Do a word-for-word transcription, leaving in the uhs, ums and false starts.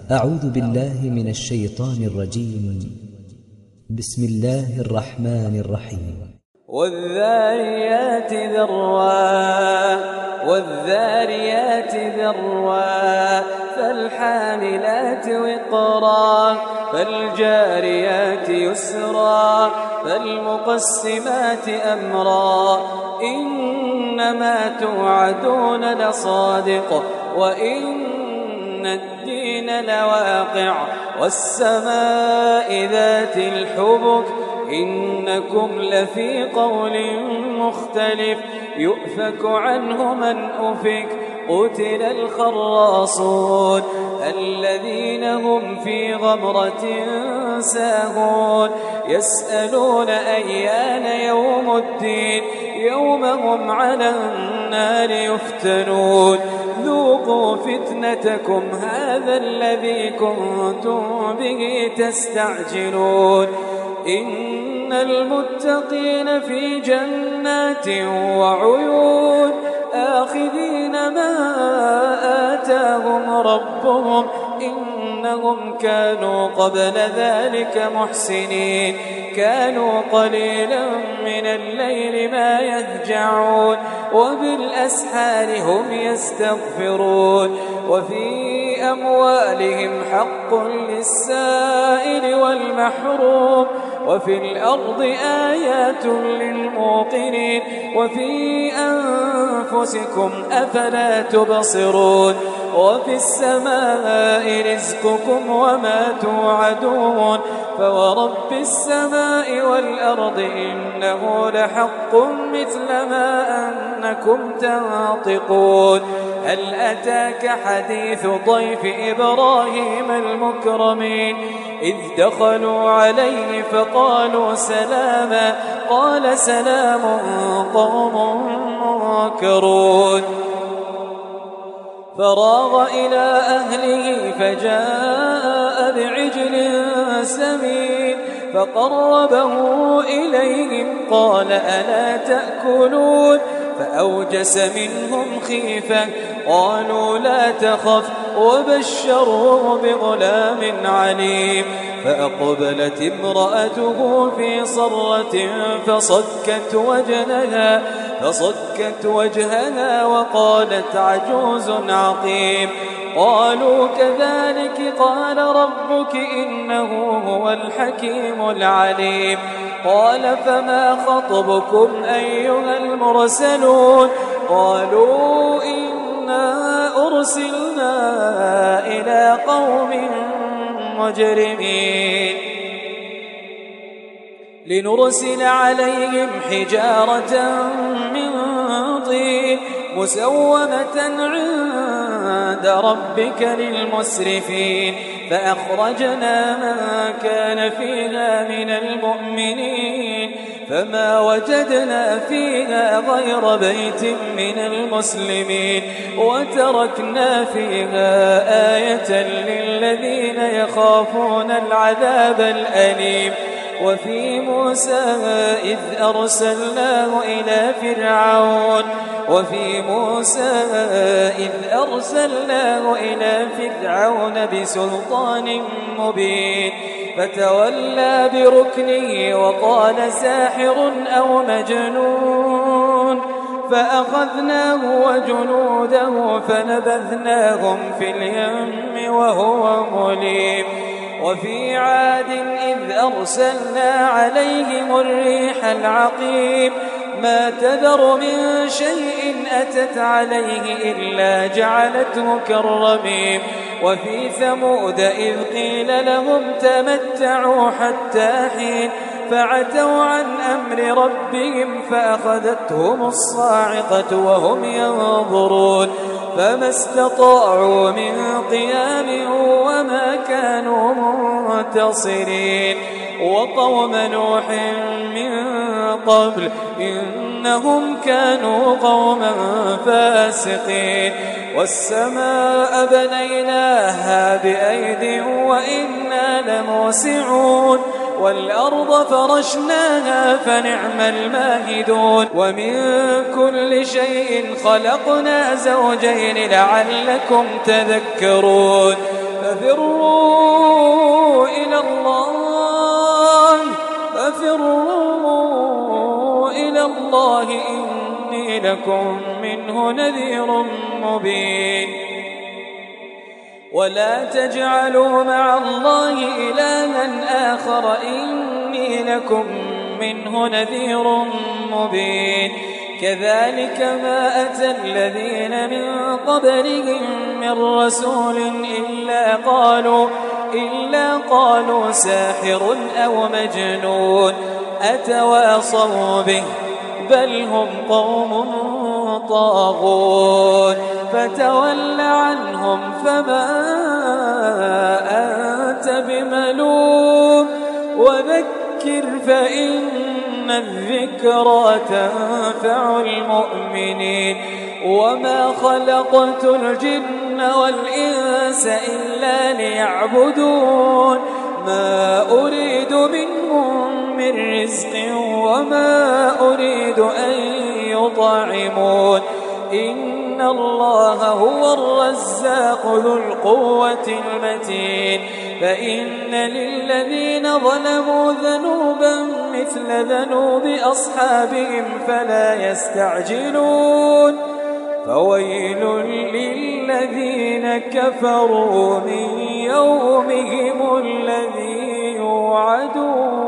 أعوذ بالله من الشيطان الرجيم. بسم الله الرحمن الرحيم. والذاريات ذروا والذاريات ذروا فالحاملات وقرا فالجاريات يسرا فالمقسمات أمرا إنما توعدون لصادق وإن الدين لواقع والسماء ذات الحبك إنكم لفي قول مختلف يؤفك عنه من أفك قتل الخراصون الذين هم في غمرة ساهون يسألون أيان يوم الدين يوم هم على النار يفتنون ذوقوا فتنتكم هذا الذي كنتم به تستعجلون إن المتقين في جنات وعيون آخذين ما آتاهم ربهم إنهم كانوا قبل ذلك محسنين كانوا قليلا من الليل ما يهجعون وبالأسحار هم يستغفرون وفي أموالهم حق للسائل والمحروم وفي الأرض آيات للموقنين وفي أنفسكم أفلا تبصرون وفي السماء رزقكم وما توعدون فورب السماء والأرض إنه لحق مثل ما أنكم تنطقون هل أتاك حديث ضيف إبراهيم المكرمين إذ دخلوا عليه فقالوا سلاما قال سلام قوم منكرون فراغ إلى أهله فجاء بعجل سمين فقربه إليهم قال ألا تأكلون فأوجس منهم خيفة قالوا لا تخف وبشروه بغلام عليم فأقبلت امرأته في صرة فصكت وجهها فصكت وجهها وقالت عجوز عقيم قالوا كذلك قال ربك إنه هو الحكيم العليم قال فما خطبكم أيها المرسلون قالوا إنا أرسلنا إلى قوم مجرمين لنرسل عليهم حجارة من طين مسومة عند ربك للمسرفين فأخرجنا من كان فيها من المؤمنين فما وجدنا فيها غير بيت من المسلمين وتركنا فيها آية للذين يخافون العذاب الأليم وفي موسى إذ أرسلناه إلى فرعون وفي موسى إذ أرسلناه إلى فرعون بسلطان مبين فتولى بركنه وقال ساحر أو مجنون فأخذناه وجنوده فنبذناهم في اليم وهو مليم وفي عاد إذ أرسلنا عليهم الريح العقيم ما تذر من شيء أتت عليه إلا جعلته كالرميم وفي ثمود إذ قيل لهم تمتعوا حتى حين فعتوا عن أمر ربهم فأخذتهم الصاعقة وهم ينظرون فما استطاعوا من قيام وما كانوا منتصرين وقوم نوح من قبل إنهم كانوا قوما فاسقين والسماء بنيناها بأيد وإنا لموسعون والأرض فرشناها فنعم الماهدون ومن كل شيء خلقنا زوجين لعلكم تذكرون ففروا إلى الله ففروا إلى الله إني لكم منه نذير مبين ولا تجعلوا مع الله إلها آخر إني لكم منه نذير مبين كذلك ما أتى الذين من قبلهم من رسول إلا قالوا, إلا قالوا ساحر أو مجنون أتواصوا به بل هم قوم طاغون فتول عنهم فما أنت بملوم وذكر فإن الذكرى تنفع المؤمنين وما خلقت الجن والإنس إلا ليعبدون ما أريد منهم من رزق وما أريد أن يطعمون إن الله هو الرزاق ذو القوة المتين فإن للذين ظلموا ذنوبا مثل ذنوب أصحابهم فلا يستعجلون فويل للذين كفروا من يومهم الذي يوعدون